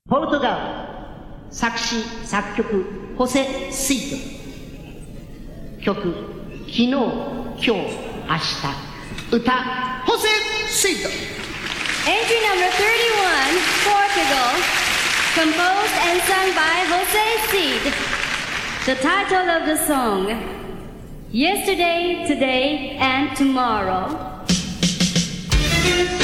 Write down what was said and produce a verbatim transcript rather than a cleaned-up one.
ポルトガル作詞作曲ホセ・スイート、曲昨日今日明日、歌ホセ・スイート。 Entry number thirty-one, Portugal, composed and sung by Jose Cid. The title of the song, Yesterday, Today and Tomorrow.